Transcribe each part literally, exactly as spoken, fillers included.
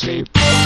し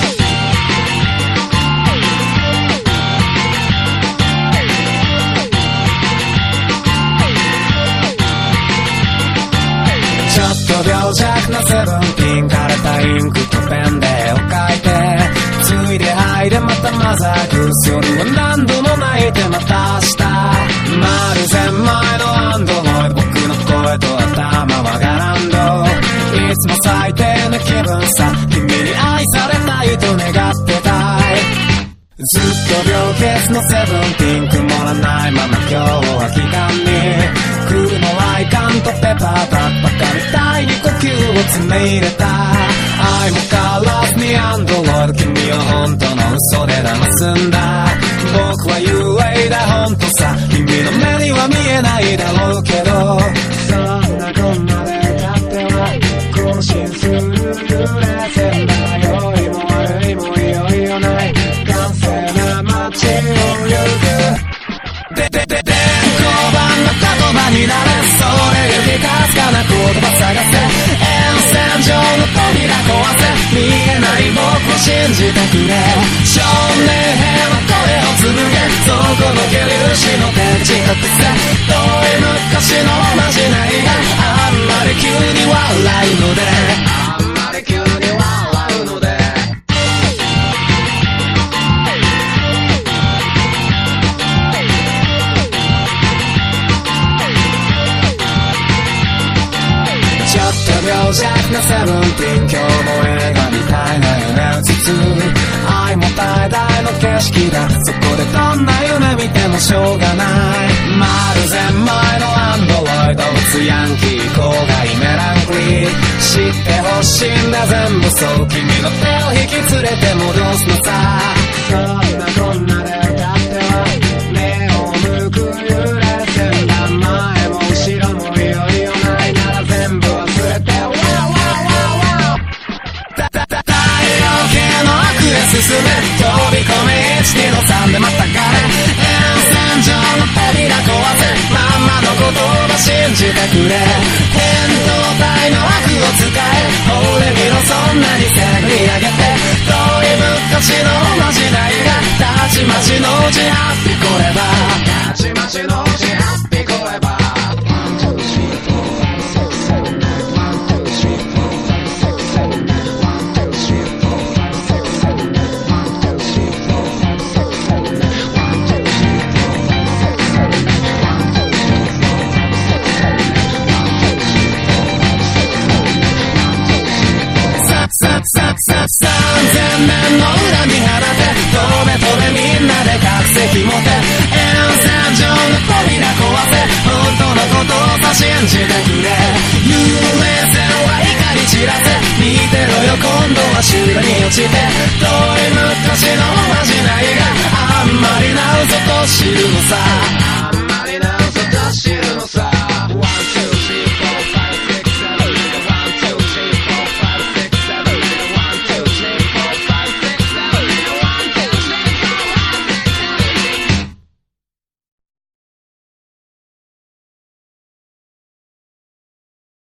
ちょっと病弱なセブンティーン、枯れたインクとペンで絵を描いて、ついで吐いてまたマザーグース、夜は何度も泣いてまた明日、まるぜんまいのアンドロイド、僕の声と頭はガランド、いつも最低な気分さ、君に愛されたいと願ってたい、ずっと病欠のセブンティーン、曇らないまま今日は期間に来るのはイカンとペパーバッグ、バカみたいに呼吸を詰め入れた、愛もカラスにアンドロイド、君を本当の嘘で騙すんだ、僕は幽霊だ本当さ、君の目には見えないだろうけど、そんなこんなでだっては更新する揺れ線だ、良いも悪いもいよいよない完成な街を行く、でででで交番の言葉になれ、それよりかすかな言葉探せ、沿線上の扉壊せ、見えない僕を信じてくれ、少年兵の声を紡げ、そこの気粒子の手近くせ、遠い昔のまじないがあんまり急に笑うので、あんまり急に笑うので、ちょっと病弱なセブンティーン、今日も映画みたいな夢うつつ、愛も大々の景色だ、そこでどんな夢見てもしょうがない、まるぜんまいのアンドロイド、ツヤンキー郊外メランコリー、知ってほしいんだ全部そう、君の手を引き連れて戻すのさ、そんなこんなで歌っては目を向く揺れ線だ、前も後ろもいよいよないなら全部忘れて、ワーワーワーワー、だだだ太陽系の悪へ進め、飛び込めいちにのさんでまたがれ、沿線上の扉壊せ、まんまの言葉信じてくれ、変動体の悪を使え、俺見ろそんなに背に上げて、遠い昔のまじないがたちまちのうちハッピーこれば、たちまちのうちハッピーこれば、さんぜんねんの恨み放て、飛べ飛べみんなで覚醒持て、沿線上の扉壊せ、本当のことをさ信じてくれ、幽霊線は怒り散らせ、見てろよ今度は修羅に落ちて、遠い昔のまじないがあんまりな嘘と知るのさ、